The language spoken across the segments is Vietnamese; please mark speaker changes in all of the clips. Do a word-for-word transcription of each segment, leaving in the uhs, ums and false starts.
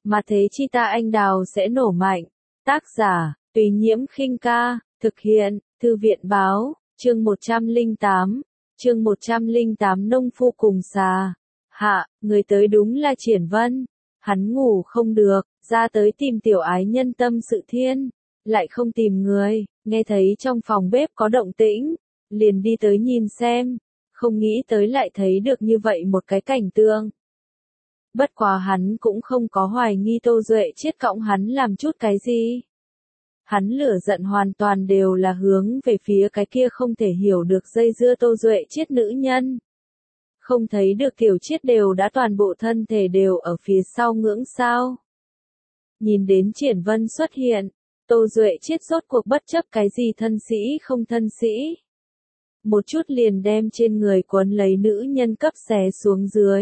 Speaker 1: mà thế chi ta anh đào sẽ nổ mạnh. Tác giả, Tùy Nhiễm Khinh Ca, thực hiện, Thư viện Báo, chương một trăm lẻ tám, chương một trăm lẻ tám nông phu cùng xà. Hạ, người tới đúng là Triển Vân. Hắn ngủ không được, ra tới tìm tiểu ái nhân tâm sự thiên, lại không tìm người, nghe thấy trong phòng bếp có động tĩnh, liền đi tới nhìn xem, không nghĩ tới lại thấy được như vậy một cái cảnh tượng. Bất quá hắn cũng không có hoài nghi Tô Duệ Chiết cõng hắn làm chút cái gì. Hắn lửa giận hoàn toàn đều là hướng về phía cái kia không thể hiểu được dây dưa Tô Duệ Chiết nữ nhân. Không thấy được Tiểu Chiết đều đã toàn bộ thân thể đều ở phía sau ngưỡng sao. Nhìn đến Triển Vân xuất hiện, Tô Duệ Chiết rốt cuộc bất chấp cái gì thân sĩ không thân sĩ. Một chút liền đem trên người quấn lấy nữ nhân cấp xé xuống dưới.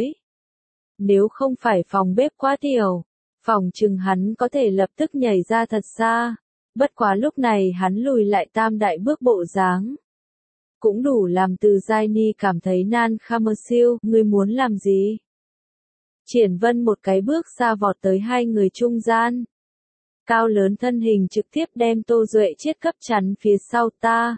Speaker 1: Nếu không phải phòng bếp quá tiểu, phòng chừng hắn có thể lập tức nhảy ra thật xa. Bất quá lúc này hắn lùi lại tam đại bước bộ dáng. Cũng đủ làm Từ Giai Ni cảm thấy nan kham mơ siêu, ngươi muốn làm gì? Triển Vân một cái bước xa vọt tới hai người trung gian. Cao lớn thân hình trực tiếp đem Tô Duệ Chiết cấp chắn phía sau ta.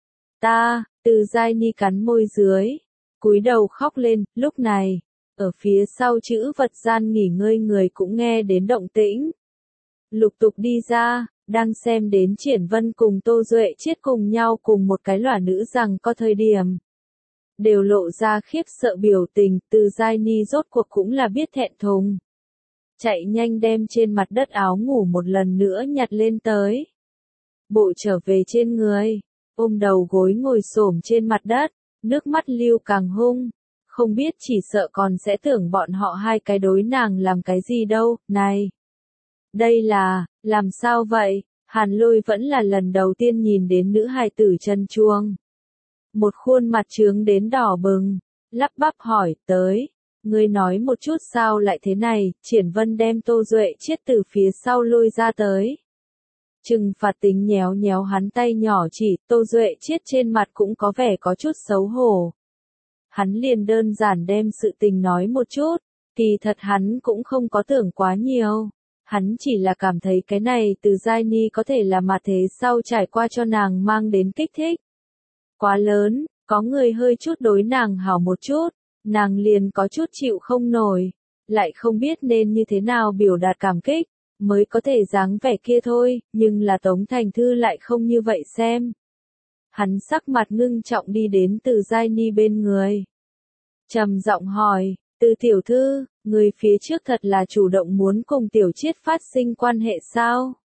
Speaker 1: Ta, Từ Giai Ni cắn môi dưới, cúi đầu khóc lên, lúc này, ở phía sau chữ vật gian nghỉ ngơi người cũng nghe đến động tĩnh. Lục tục đi ra, đang xem đến Triển Vân cùng Tô Duệ Chiết cùng nhau cùng một cái lỏa nữ rằng có thời điểm. Đều lộ ra khiếp sợ biểu tình, Từ Giai Ni rốt cuộc cũng là biết thẹn thùng. Chạy nhanh đem trên mặt đất áo ngủ một lần nữa nhặt lên tới. Bộ trở về trên người, ôm đầu gối ngồi xổm trên mặt đất, nước mắt lưu càng hung. Không biết chỉ sợ còn sẽ tưởng bọn họ hai cái đối nàng làm cái gì đâu, này. Đây là, làm sao vậy? Hàn Lôi vẫn là lần đầu tiên nhìn đến nữ hài tử chân chuông. Một khuôn mặt trướng đến đỏ bừng, lắp bắp hỏi, tới, ngươi nói một chút sao lại thế này, Triển Vân đem Tô Duệ Chiết từ phía sau lôi ra tới. Trừng phạt tính nhéo nhéo hắn tay nhỏ chỉ, Tô Duệ Chiết trên mặt cũng có vẻ có chút xấu hổ. Hắn liền đơn giản đem sự tình nói một chút, kỳ thật hắn cũng không có tưởng quá nhiều. Hắn chỉ là cảm thấy cái này Từ Giai Ni có thể là mà thế sau trải qua cho nàng mang đến kích thích. Quá lớn, có người hơi chút đối nàng hảo một chút, nàng liền có chút chịu không nổi, lại không biết nên như thế nào biểu đạt cảm kích, mới có thể dáng vẻ kia thôi, nhưng là Tống Thành Thư lại không như vậy xem. Hắn sắc mặt ngưng trọng đi đến Từ Giai Ni bên người. Trầm giọng hỏi, Từ tiểu thư, người phía trước thật là chủ động muốn cùng Tiểu Chiết phát sinh quan hệ sao?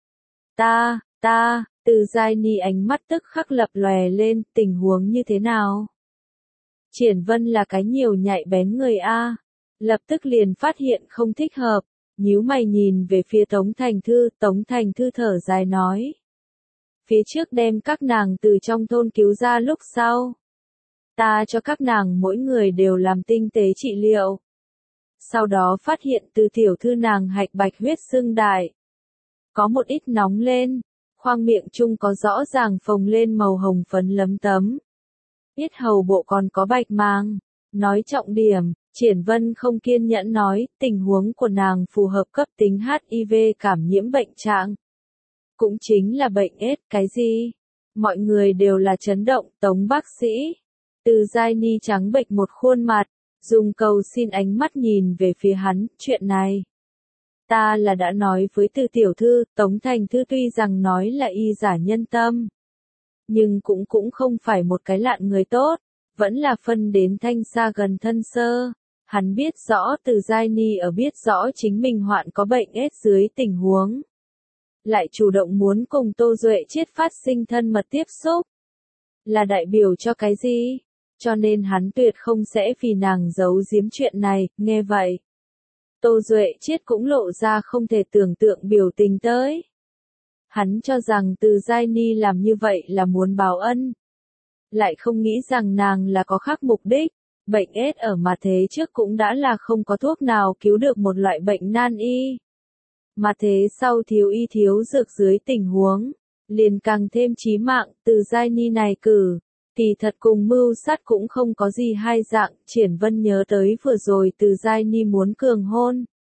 Speaker 1: Ta, ta, Từ Giai Ni ánh mắt tức khắc lập lòe lên, tình huống như thế nào? Triển Vân là cái nhiều nhạy bén người A, lập tức liền phát hiện không thích hợp, nhíu mày nhìn về phía Tống Thành Thư, Tống Thành Thư thở dài nói. Phía trước đem các nàng từ trong thôn cứu ra lúc sau. Ta cho các nàng mỗi người đều làm tinh tế trị liệu. Sau đó phát hiện từ tiểu thư nàng hạch bạch huyết xương đại. Có một ít nóng lên, khoang miệng chung có rõ ràng phồng lên màu hồng phấn lấm tấm. Yết hầu bộ còn có bạch mang. Nói trọng điểm, Triển Vân không kiên nhẫn nói, tình huống của nàng phù hợp cấp tính hát i vê cảm nhiễm bệnh trạng. Cũng chính là bệnh ết, cái gì? Mọi người đều là chấn động, Tống bác sĩ. Từ Giai Ni trắng bệch một khuôn mặt, dùng cầu xin ánh mắt nhìn về phía hắn, chuyện này. Ta là đã nói với Từ tiểu thư, Tống Thành Thư tuy rằng nói là y giả nhân tâm. Nhưng cũng cũng không phải một cái lạn người tốt, vẫn là phân đến thanh xa gần thân sơ. Hắn biết rõ Từ Giai Ni ở biết rõ chính mình hoạn có bệnh ết dưới tình huống. Lại chủ động muốn cùng Tô Duệ Chiết phát sinh thân mật tiếp xúc. Là đại biểu cho cái gì? Cho nên hắn tuyệt không sẽ vì nàng giấu giếm chuyện này, nghe vậy. Tô Duệ Chiết cũng lộ ra không thể tưởng tượng biểu tình tới. Hắn cho rằng Từ Giai Ni làm như vậy là muốn báo ân. Lại không nghĩ rằng nàng là có khác mục đích. Bệnh ết ở mà thế trước cũng đã là không có thuốc nào cứu được một loại bệnh nan y. Mà thế sau thiếu y thiếu dược dưới tình huống, liền càng thêm chí mạng, Từ Giai Ni này cử. Kỳ thật cùng mưu sát cũng không có gì hai dạng, Triển Vân nhớ tới vừa rồi Từ Giai Ni muốn cường hôn.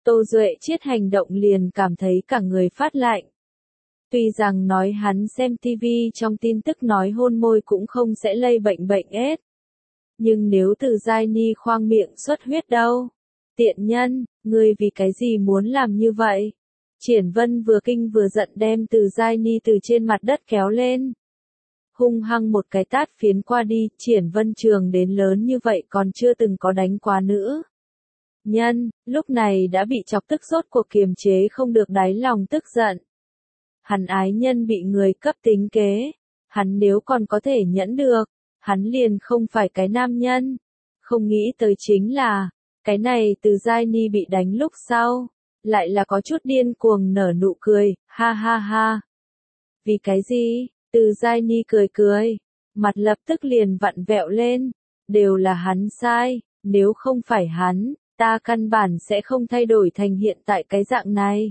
Speaker 1: Tô Duệ Chiết hành động liền cảm thấy cả người phát lạnh. Tuy rằng nói hắn xem ti vi trong tin tức nói hôn môi cũng không sẽ lây bệnh bệnh ết. Nhưng nếu Từ Giai Ni khoang miệng xuất huyết đâu? Tiện nhân, ngươi vì cái gì muốn làm như vậy? Triển Vân vừa kinh vừa giận đem Từ Giai Ni từ trên mặt đất kéo lên. Hung hăng một cái tát phiến qua đi, Triển Vân trường đến lớn như vậy còn chưa từng có đánh quá nữa. Nhân, lúc này đã bị chọc tức rốt cuộc kiềm chế không được đáy lòng tức giận. Hắn ái nhân bị người cấp tính kế, hắn nếu còn có thể nhẫn được, hắn liền không phải cái nam nhân. Không nghĩ tới chính là, cái này Từ Giai Ni bị đánh lúc sau, lại là có chút điên cuồng nở nụ cười, ha ha ha. Vì cái gì? Từ Giai Ni cười cười, mặt lập tức liền vặn vẹo lên, đều là hắn sai, nếu không phải hắn, ta căn bản sẽ không thay đổi thành hiện tại cái dạng này.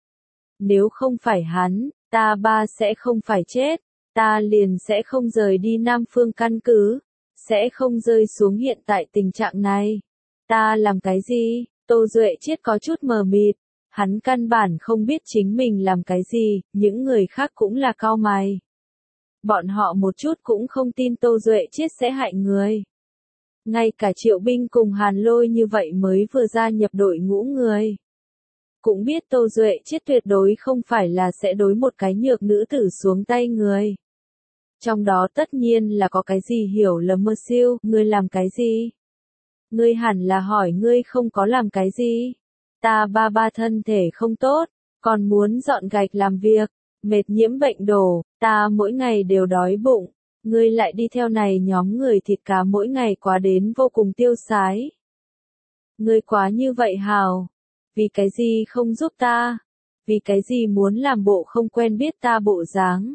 Speaker 1: Nếu không phải hắn, ta ba sẽ không phải chết, ta liền sẽ không rời đi Nam Phương căn cứ, sẽ không rơi xuống hiện tại tình trạng này. Ta làm cái gì? Tô Duệ Chiết có chút mờ mịt, hắn căn bản không biết chính mình làm cái gì, những người khác cũng là cau mày. Bọn họ một chút cũng không tin Tô Duệ Chiết sẽ hại người. Ngay cả Triệu Binh cùng Hàn Lôi như vậy mới vừa gia nhập đội ngũ người. Cũng biết Tô Duệ Chiết tuyệt đối không phải là sẽ đối một cái nhược nữ tử xuống tay người. Trong đó tất nhiên là có cái gì hiểu lầm mơ siêu, ngươi làm cái gì? Ngươi hẳn là hỏi ngươi không có làm cái gì? Ta ba ba thân thể không tốt, còn muốn dọn gạch làm việc, mệt nhiễm bệnh đổ, ta mỗi ngày đều đói bụng, ngươi lại đi theo này nhóm người thịt cá mỗi ngày quá đến vô cùng tiêu sái. Ngươi quá như vậy hào, vì cái gì không giúp ta, vì cái gì muốn làm bộ không quen biết ta bộ dáng.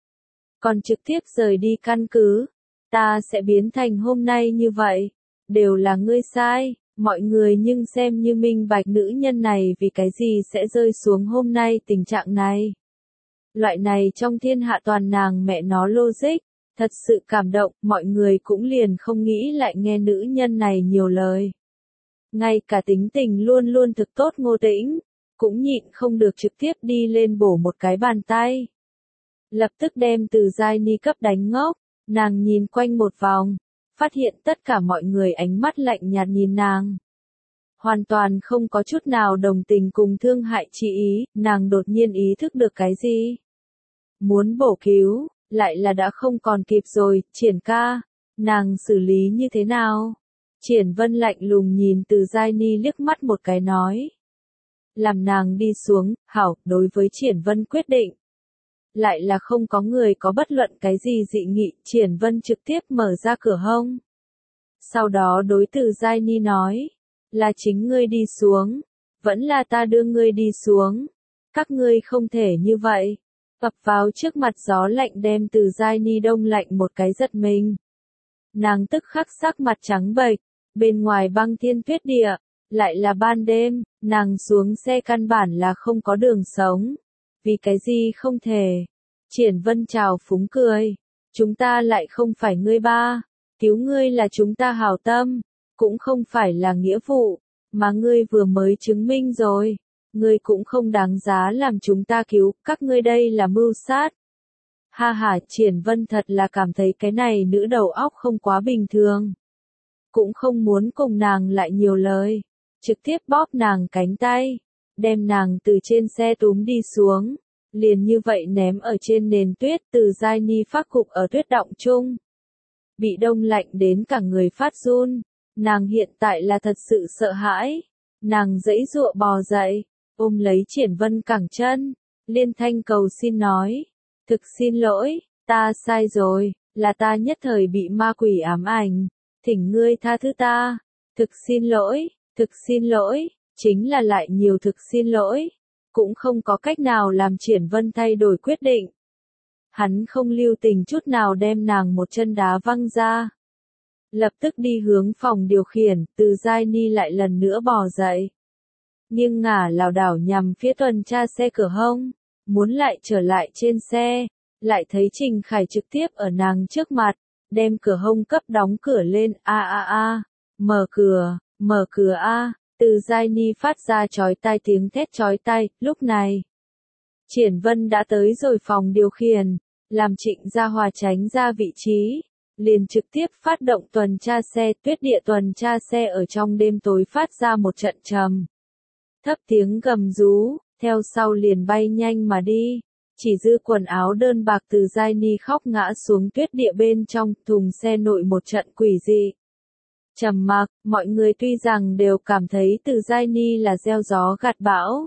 Speaker 1: Còn trực tiếp rời đi căn cứ, ta sẽ biến thành hôm nay như vậy, đều là ngươi sai, mọi người nhưng xem như minh bạch nữ nhân này vì cái gì sẽ rơi xuống hôm nay tình trạng này. Loại này trong thiên hạ toàn nàng mẹ nó logic, thật sự cảm động, mọi người cũng liền không nghĩ lại nghe nữ nhân này nhiều lời. Ngay cả tính tình luôn luôn thực tốt Ngô Tĩnh, cũng nhịn không được trực tiếp đi lên bổ một cái bàn tay. Lập tức đem Từ Giai Ni cấp đánh ngốc, nàng nhìn quanh một vòng, phát hiện tất cả mọi người ánh mắt lạnh nhạt nhìn nàng. Hoàn toàn không có chút nào đồng tình cùng thương hại chi ý, nàng đột nhiên ý thức được cái gì. Muốn bổ cứu, lại là đã không còn kịp rồi, Triển ca, nàng xử lý như thế nào? Triển Vân lạnh lùng nhìn Từ Giai Ni liếc mắt một cái nói. Làm nàng đi xuống, hảo, đối với Triển Vân quyết định. Lại là không có người có bất luận cái gì dị nghị, Triển Vân trực tiếp mở ra cửa hông. Sau đó đối Từ Giai Ni nói, là chính ngươi đi xuống, vẫn là ta đưa ngươi đi xuống, các ngươi không thể như vậy. Ập vào trước mặt gió lạnh đem Từ Giai Ni đông lạnh một cái giật mình. Nàng tức khắc sắc mặt trắng bệch, bên ngoài băng thiên tuyết địa, lại là ban đêm, nàng xuống xe căn bản là không có đường sống. Vì cái gì không thể? Triển Vân chào phúng cười, chúng ta lại không phải ngươi ba, cứu ngươi là chúng ta hảo tâm, cũng không phải là nghĩa vụ, mà ngươi vừa mới chứng minh rồi, ngươi cũng không đáng giá làm chúng ta cứu, các ngươi đây là mưu sát. Ha ha, Triển Vân thật là cảm thấy cái này nữ đầu óc không quá bình thường. Cũng không muốn cùng nàng lại nhiều lời, trực tiếp bóp nàng cánh tay, đem nàng từ trên xe túm đi xuống, liền như vậy ném ở trên nền tuyết. Từ Giai Ni phát cục ở tuyết động chung. Bị đông lạnh đến cả người phát run, nàng hiện tại là thật sự sợ hãi, nàng giãy giụa bò dậy, ôm lấy Triển Vân cẳng chân, liên thanh cầu xin nói, thực xin lỗi, ta sai rồi, là ta nhất thời bị ma quỷ ám ảnh, thỉnh ngươi tha thứ ta, thực xin lỗi, thực xin lỗi, chính là lại nhiều thực xin lỗi, cũng không có cách nào làm Triển Vân thay đổi quyết định. Hắn không lưu tình chút nào đem nàng một chân đá văng ra. Lập tức đi hướng phòng điều khiển, Từ Giai Ni lại lần nữa bò dậy. Nhưng ngả lảo đảo nhằm phía tuần tra xe cửa hông, muốn lại trở lại trên xe, lại thấy Trình Khải trực tiếp ở nàng trước mặt, đem cửa hông cấp đóng cửa lên, a a a, mở cửa, mở cửa a, Từ Giai Ni phát ra chói tai tiếng thét chói tai, lúc này. Triển Vân đã tới rồi phòng điều khiển, làm Trịnh Gia Hòa tránh ra vị trí, liền trực tiếp phát động tuần tra xe, tuyết địa tuần tra xe ở trong đêm tối phát ra một trận trầm. Thấp tiếng gầm rú, theo sau liền bay nhanh mà đi, chỉ dư quần áo đơn bạc Từ Giai Ni khóc ngã xuống tuyết địa bên trong, thùng xe nội một trận quỷ dị. Trầm mặc, mọi người tuy rằng đều cảm thấy Từ Giai Ni là gieo gió gặt bão.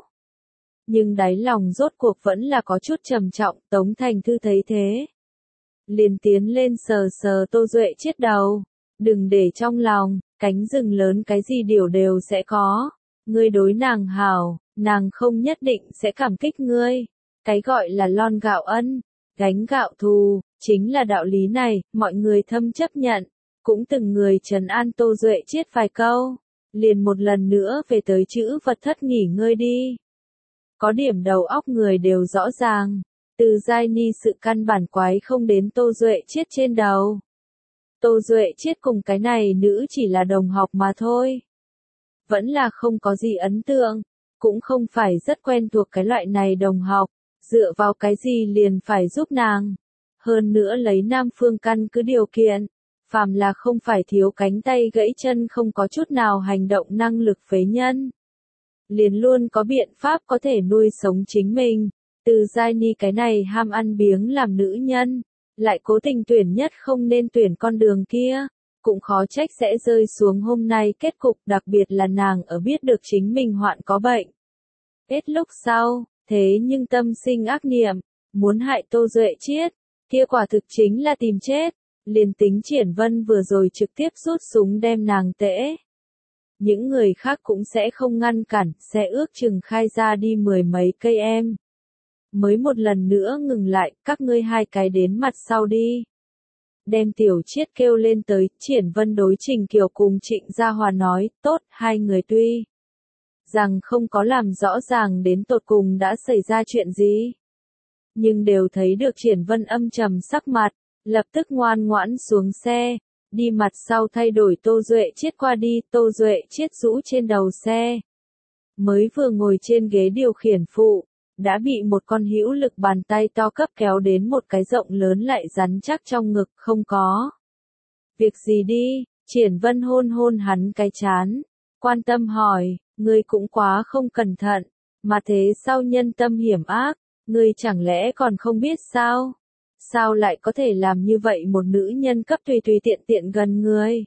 Speaker 1: Nhưng đáy lòng rốt cuộc vẫn là có chút trầm trọng, Tống Thành Thư thấy thế. Liền tiến lên sờ sờ Tô Duệ Chiết đầu. Đừng để trong lòng, cánh rừng lớn cái gì điều đều sẽ có. Ngươi đối nàng hảo, nàng không nhất định sẽ cảm kích ngươi. Cái gọi là lon gạo ân, gánh gạo thù, chính là đạo lý này, mọi người thâm chấp nhận. Cũng từng người trấn an Tô Duệ Chiết vài câu. Liền một lần nữa về tới chữ vật thất nghỉ ngơi đi. Có điểm đầu óc người đều rõ ràng. Từ Giai Ni sự căn bản quái không đến Tô Duệ Chiết trên đầu. Tô Duệ Chiết cùng cái này nữ chỉ là đồng học mà thôi. Vẫn là không có gì ấn tượng, cũng không phải rất quen thuộc cái loại này đồng học, dựa vào cái gì liền phải giúp nàng. Hơn nữa lấy Nam Phương căn cứ điều kiện, phàm là không phải thiếu cánh tay gãy chân không có chút nào hành động năng lực phế nhân. Liền luôn có biện pháp có thể nuôi sống chính mình. Từ Giai Ni cái này ham ăn biếng làm nữ nhân, lại cố tình tuyển nhất không nên tuyển con đường kia, cũng khó trách sẽ rơi xuống hôm nay kết cục, đặc biệt là nàng ở biết được chính mình hoạn có bệnh. Hết lúc sau, thế nhưng tâm sinh ác niệm, muốn hại Tô Duệ Chiết, kia quả thực chính là tìm chết, liền tính Triển Vân vừa rồi trực tiếp rút súng đem nàng tễ. Những người khác cũng sẽ không ngăn cản, xe ước chừng khai ra đi mười mấy cây em. Mới một lần nữa ngừng lại, các ngươi hai cái đến mặt sau đi. Đem Tiểu Chiết kêu lên tới, Triển Vân đối Trình Kiều cùng Trịnh Gia Hòa nói, tốt, hai người tuy rằng không có làm rõ ràng đến tột cùng đã xảy ra chuyện gì. Nhưng đều thấy được Triển Vân âm trầm sắc mặt, lập tức ngoan ngoãn xuống xe, đi mặt sau thay đổi Tô Duệ Chiết qua đi, Tô Duệ Chiết rũ trên đầu xe. Mới vừa ngồi trên ghế điều khiển phụ, đã bị một con hữu lực bàn tay to cấp kéo đến một cái rộng lớn lại rắn chắc trong ngực, không có. Việc gì đi, Triển Vân hôn hôn hắn cái chán, quan tâm hỏi, ngươi cũng quá không cẩn thận, mà thế sao nhân tâm hiểm ác, ngươi chẳng lẽ còn không biết sao? Sao lại có thể làm như vậy một nữ nhân cấp tùy tùy tiện tiện gần ngươi?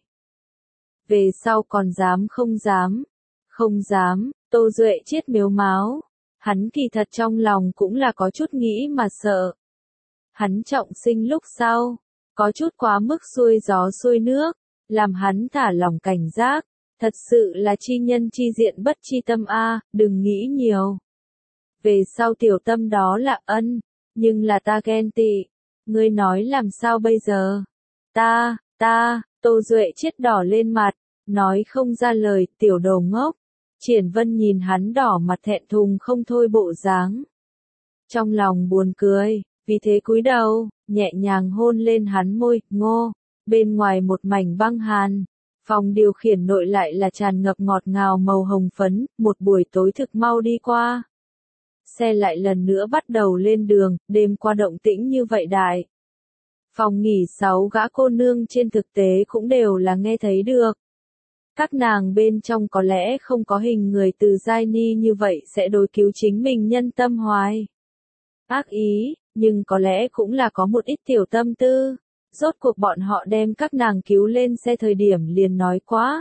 Speaker 1: Về sau còn dám không dám? Không dám, Tô Duệ Chiết mếu máo. Hắn kỳ thật trong lòng cũng là có chút nghĩ mà sợ. Hắn trọng sinh lúc sau, có chút quá mức xuôi gió xuôi nước, làm hắn thả lỏng cảnh giác, thật sự là chi nhân chi diện bất chi tâm a, đừng nghĩ nhiều. Về sau tiểu tâm đó là ân, nhưng là ta ghen tị, ngươi nói làm sao bây giờ? Ta, ta, Tô Duệ Chiết đỏ lên mặt, nói không ra lời, tiểu đồ ngốc. Triển Vân nhìn hắn đỏ mặt thẹn thùng không thôi bộ dáng. Trong lòng buồn cười, vì thế cúi đầu, nhẹ nhàng hôn lên hắn môi, ngô. Bên ngoài một mảnh băng hàn, phòng điều khiển nội lại là tràn ngập ngọt ngào màu hồng phấn, một buổi tối thực mau đi qua. Xe lại lần nữa bắt đầu lên đường, đêm qua động tĩnh như vậy đại. Phòng nghỉ sáu gã cô nương trên thực tế cũng đều là nghe thấy được. Các nàng bên trong có lẽ không có hình người Từ Giai Ni như vậy sẽ đối cứu chính mình nhân tâm hoài. Ác ý, nhưng có lẽ cũng là có một ít tiểu tâm tư. Rốt cuộc bọn họ đem các nàng cứu lên xe thời điểm liền nói quá.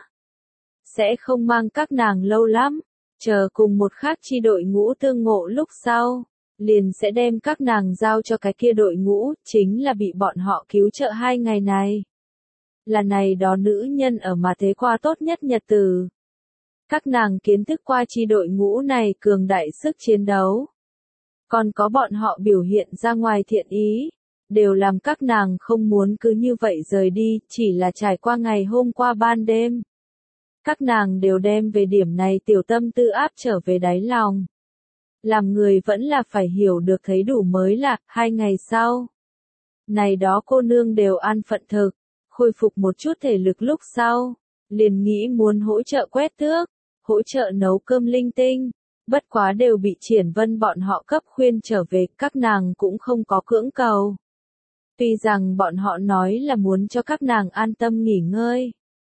Speaker 1: Sẽ không mang các nàng lâu lắm, chờ cùng một khác chi đội ngũ tương ngộ lúc sau. Liền sẽ đem các nàng giao cho cái kia đội ngũ, chính là bị bọn họ cứu trợ hai ngày này. Là này đó nữ nhân ở mà thế qua tốt nhất nhật từ. Các nàng kiến thức qua chi đội ngũ này cường đại sức chiến đấu. Còn có bọn họ biểu hiện ra ngoài thiện ý, đều làm các nàng không muốn cứ như vậy rời đi, chỉ là trải qua ngày hôm qua ban đêm. Các nàng đều đem về điểm này tiểu tâm tư áp trở về đáy lòng. Làm người vẫn là phải hiểu được thấy đủ mới là, hai ngày sau. Này đó cô nương đều an phận thực, khôi phục một chút thể lực lúc sau, liền nghĩ muốn hỗ trợ quét tước, hỗ trợ nấu cơm linh tinh. Bất quá đều bị Triển Vân bọn họ cấp khuyên trở về, các nàng cũng không có cưỡng cầu. Tuy rằng bọn họ nói là muốn cho các nàng an tâm nghỉ ngơi.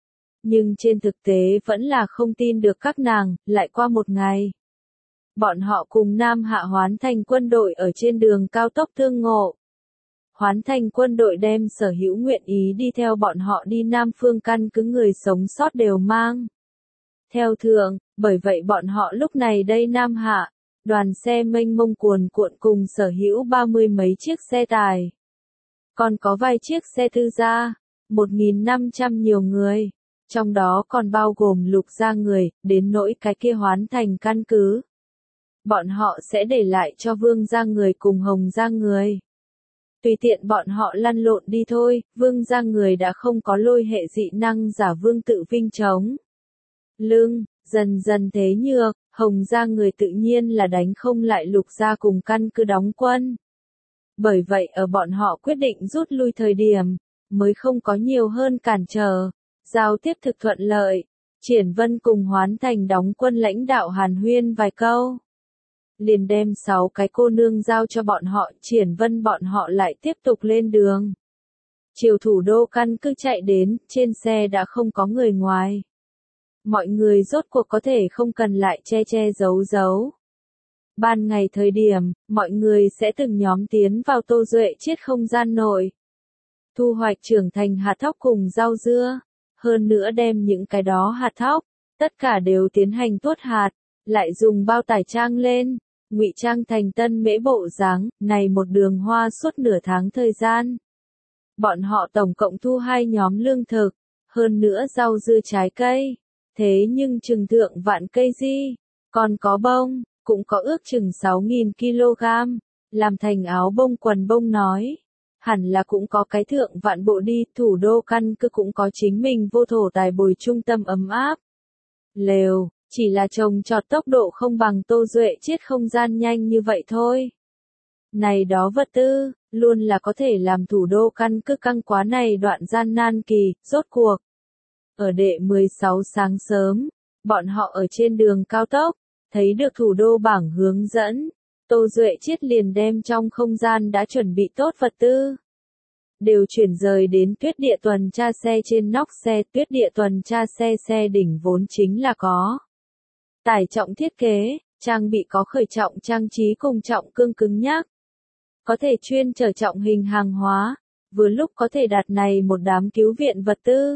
Speaker 1: Nhưng trên thực tế vẫn là không tin được các nàng, lại qua một ngày. Bọn họ cùng Nam Hạ Hoán Thành quân đội ở trên đường cao tốc tương ngộ. Hoán Thành quân đội đem sở hữu nguyện ý đi theo bọn họ đi Nam Phương căn cứ người sống sót đều mang. Theo thường, bởi vậy bọn họ lúc này đây Nam Hạ, đoàn xe mênh mông cuồn cuộn cùng sở hữu ba mươi mấy chiếc xe tải. Còn có vài chiếc xe tư gia, một nghìn năm trăm nhiều người, trong đó còn bao gồm Lục gia người, đến nỗi cái kia Hoán Thành căn cứ. Bọn họ sẽ để lại cho Vương gia người cùng Hồng gia người. Tùy tiện bọn họ lăn lộn đi thôi, Vương gia người đã không có lôi hệ dị năng giả Vương Tự Vinh chống lưng, dần dần thế nhược, Hồng gia người tự nhiên là đánh không lại Lục gia cùng căn cứ đóng quân. Bởi vậy ở bọn họ quyết định rút lui thời điểm, mới không có nhiều hơn cản trở, giao tiếp thực thuận lợi. Triển Vân cùng Hoán Thành đóng quân lãnh đạo hàn huyên vài câu. Liền đem sáu cái cô nương giao cho bọn họ, Triển Vân bọn họ lại tiếp tục lên đường. Chiều thủ đô căn cứ chạy đến, trên xe đã không có người ngoài. Mọi người rốt cuộc có thể không cần lại che che giấu giấu. Ban ngày thời điểm, mọi người sẽ từng nhóm tiến vào Tô Duệ chiết không gian nội. Thu hoạch trưởng thành hạt thóc cùng rau dưa. Hơn nữa đem những cái đó hạt thóc, tất cả đều tiến hành tuốt hạt, lại dùng bao tải trang lên, ngụy trang thành tân mễ bộ dáng, này một đường hoa suốt nửa tháng thời gian. Bọn họ tổng cộng thu hai nhóm lương thực, hơn nữa rau dưa trái cây, thế nhưng chừng thượng vạn cây di, còn có bông, cũng có ước chừng sáu nghìn ki lô gam, làm thành áo bông quần bông nói. Hẳn là cũng có cái thượng vạn bộ đi, thủ đô căn cứ cũng có chính mình vô thổ tài bồi trung tâm ấm áp. Lều, chỉ là trồng trọt tốc độ không bằng Tô Duệ chiết không gian nhanh như vậy thôi. Này đó vật tư, luôn là có thể làm thủ đô căn cứ căng quá này đoạn gian nan kỳ, rốt cuộc. Ở đệ mười sáu sáng sớm, bọn họ ở trên đường cao tốc, thấy được thủ đô bảng hướng dẫn. Tô Duệ chiết liền đem trong không gian đã chuẩn bị tốt vật tư. Đều chuyển rời đến tuyết địa tuần tra xe trên nóc xe, tuyết địa tuần tra xe xe đỉnh vốn chính là có. Tải trọng thiết kế, trang bị có khởi trọng trang trí cùng trọng cương cứng nhắc. Có thể chuyên chở trọng hình hàng hóa, vừa lúc có thể đặt này một đám cứu viện vật tư.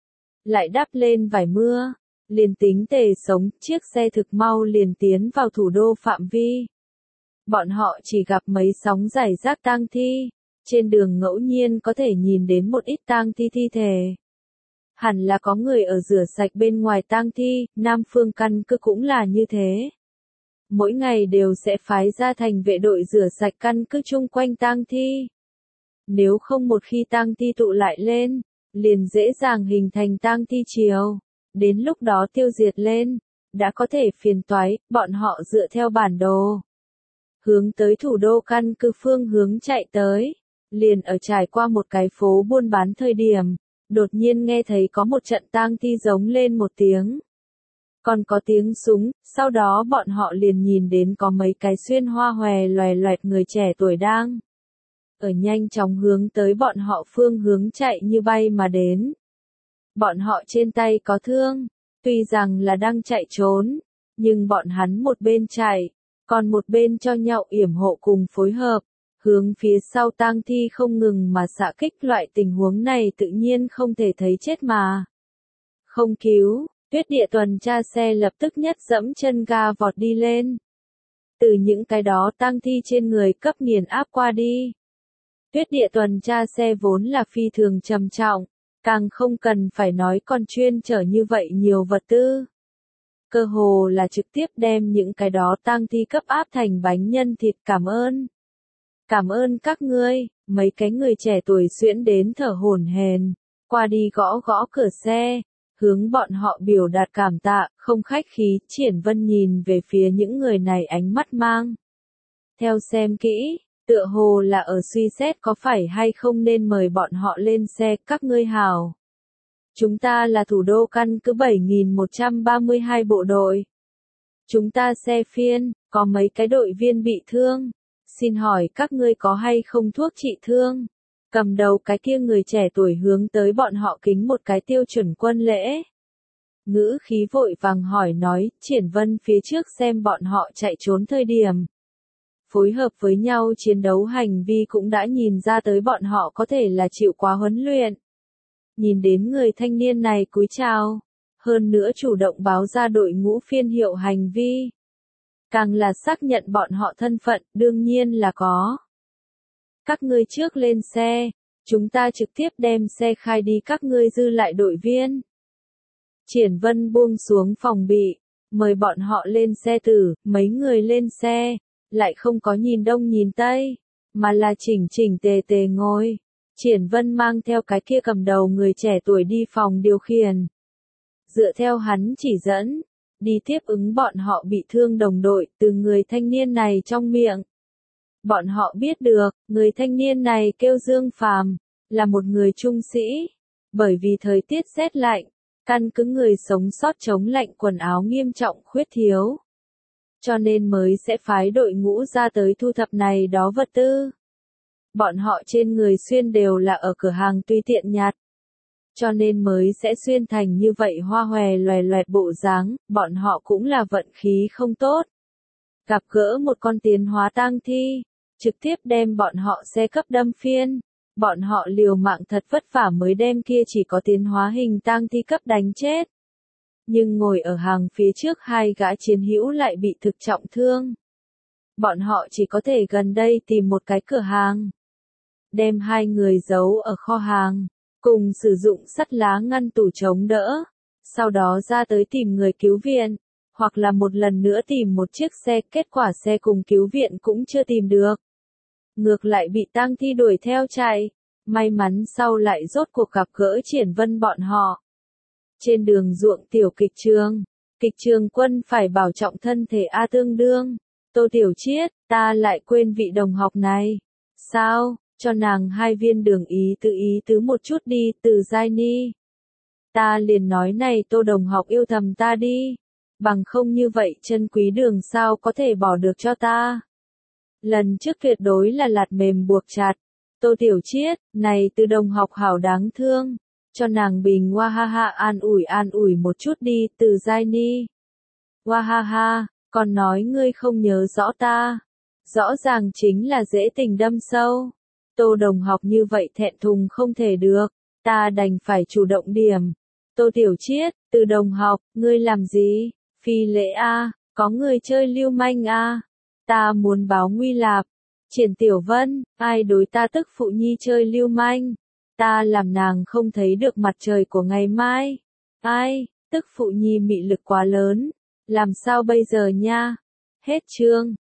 Speaker 1: Lại đắp lên vải mưa, liền tính tề sống, chiếc xe thực mau liền tiến vào thủ đô phạm vi. Bọn họ chỉ gặp mấy sóng rải rác tang thi, trên đường ngẫu nhiên có thể nhìn đến một ít tang thi thi thể. Hẳn là có người ở rửa sạch bên ngoài tang thi, Nam Phương căn cứ cũng là như thế. Mỗi ngày đều sẽ phái ra thành vệ đội rửa sạch căn cứ chung quanh tang thi. Nếu không một khi tang thi tụ lại lên, liền dễ dàng hình thành tang thi triều, đến lúc đó tiêu diệt lên, đã có thể phiền toái, bọn họ dựa theo bản đồ. Hướng tới thủ đô căn cứ phương hướng chạy tới, liền ở trải qua một cái phố buôn bán thời điểm, đột nhiên nghe thấy có một trận tang thi giống lên một tiếng. Còn có tiếng súng, sau đó bọn họ liền nhìn đến có mấy cái xuyên hoa hòe loè loẹt người trẻ tuổi đang ở nhanh chóng hướng tới bọn họ phương hướng chạy như bay mà đến. Bọn họ trên tay có thương, tuy rằng là đang chạy trốn, nhưng bọn hắn một bên chạy, còn một bên cho nhau yểm hộ cùng phối hợp, hướng phía sau tang thi không ngừng mà xạ kích, loại tình huống này tự nhiên không thể thấy chết mà không cứu. Tuyết địa tuần tra xe lập tức nhất dẫm chân ga vọt đi lên. Từ những cái đó tang thi trên người cấp nghiền áp qua đi. Tuyết địa tuần tra xe vốn là phi thường trầm trọng, càng không cần phải nói còn chuyên chở như vậy nhiều vật tư. Cơ hồ là trực tiếp đem những cái đó tang thi cấp áp thành bánh nhân thịt. Cảm ơn. Cảm ơn các ngươi, mấy cái người trẻ tuổi xuyễn đến thở hổn hển, qua đi gõ gõ cửa xe, hướng bọn họ biểu đạt cảm tạ, không khách khí. Triển Vân nhìn về phía những người này ánh mắt mang theo xem kỹ, tựa hồ là ở suy xét có phải hay không nên mời bọn họ lên xe. Các ngươi hảo. Chúng ta là thủ đô căn cứ bảy nghìn một trăm ba mươi hai bộ đội. Chúng ta xe phiên, có mấy cái đội viên bị thương. Xin hỏi các ngươi có hay không thuốc trị thương? Cầm đầu cái kia người trẻ tuổi hướng tới bọn họ kính một cái tiêu chuẩn quân lễ. Ngữ khí vội vàng hỏi nói, Triển Vân phía trước xem bọn họ chạy trốn thời điểm. Phối hợp với nhau chiến đấu hành vi cũng đã nhìn ra tới bọn họ có thể là chịu quá huấn luyện. Nhìn đến người thanh niên này cúi chào, hơn nữa chủ động báo ra đội ngũ phiên hiệu hành vi. Càng là xác nhận bọn họ thân phận, đương nhiên là có. Các ngươi trước lên xe, chúng ta trực tiếp đem xe khai đi các ngươi dư lại đội viên. Triển Vân buông xuống phòng bị, mời bọn họ lên xe tử, mấy người lên xe, lại không có nhìn đông nhìn tây, mà là chỉnh chỉnh tề tề ngồi. Triển Vân mang theo cái kia cầm đầu người trẻ tuổi đi phòng điều khiển. Dựa theo hắn chỉ dẫn, đi tiếp ứng bọn họ bị thương đồng đội từ người thanh niên này trong miệng. Bọn họ biết được, người thanh niên này kêu Dương Phàm, là một người trung sĩ. Bởi vì thời tiết rét lạnh, căn cứ người sống sót chống lạnh quần áo nghiêm trọng khuyết thiếu. Cho nên mới sẽ phái đội ngũ ra tới thu thập này đó vật tư. Bọn họ trên người xuyên đều là ở cửa hàng tùy tiện nhặt. Cho nên mới sẽ xuyên thành như vậy hoa hòe loè loẹt bộ dáng, bọn họ cũng là vận khí không tốt. Gặp gỡ một con tiến hóa tang thi, trực tiếp đem bọn họ xe cấp đâm phiên. Bọn họ liều mạng thật vất vả mới đem kia chỉ có tiến hóa hình tang thi cấp đánh chết. Nhưng ngồi ở hàng phía trước hai gã chiến hữu lại bị thực trọng thương. Bọn họ chỉ có thể gần đây tìm một cái cửa hàng. Đem hai người giấu ở kho hàng, cùng sử dụng sắt lá ngăn tủ chống đỡ. Sau đó ra tới tìm người cứu viện, hoặc là một lần nữa tìm một chiếc xe, kết quả xe cùng cứu viện cũng chưa tìm được. Ngược lại bị tang thi đuổi theo chạy, may mắn sau lại rốt cuộc gặp gỡ Triển Vân bọn họ. Trên đường ruộng tiểu kịch trường, kịch trường quân phải bảo trọng thân thể A tương đương. Tô Tiểu Chiết, ta lại quên vị đồng học này. Sao, cho nàng hai viên đường ý tứ ý tứ một chút đi, Từ Giai Ni. Ta liền nói này Tô đồng học yêu thầm ta đi. Bằng không như vậy chân quý đường sao có thể bỏ được cho ta. Lần trước tuyệt đối là lạt mềm buộc chặt. Tô Tiểu Chiết, này Từ đồng học hảo đáng thương. Cho nàng bình hoa ha ha an ủi an ủi một chút đi, Từ Giai Ni. Hoa ha ha, còn nói ngươi không nhớ rõ ta. Rõ ràng chính là dễ tình đâm sâu. Tô đồng học như vậy thẹn thùng không thể được, ta đành phải chủ động điểm. Tô Tiểu Chiết, Từ đồng học, ngươi làm gì? Phi lễ a, có người chơi lưu manh a. Ta muốn báo nguy lạp. Triển Tiểu Vân, ai đối ta tức phụ nhi chơi lưu manh? Ta làm nàng không thấy được mặt trời của ngày mai. Ai, tức phụ nhi mị lực quá lớn. Làm sao bây giờ nha? Hết chương.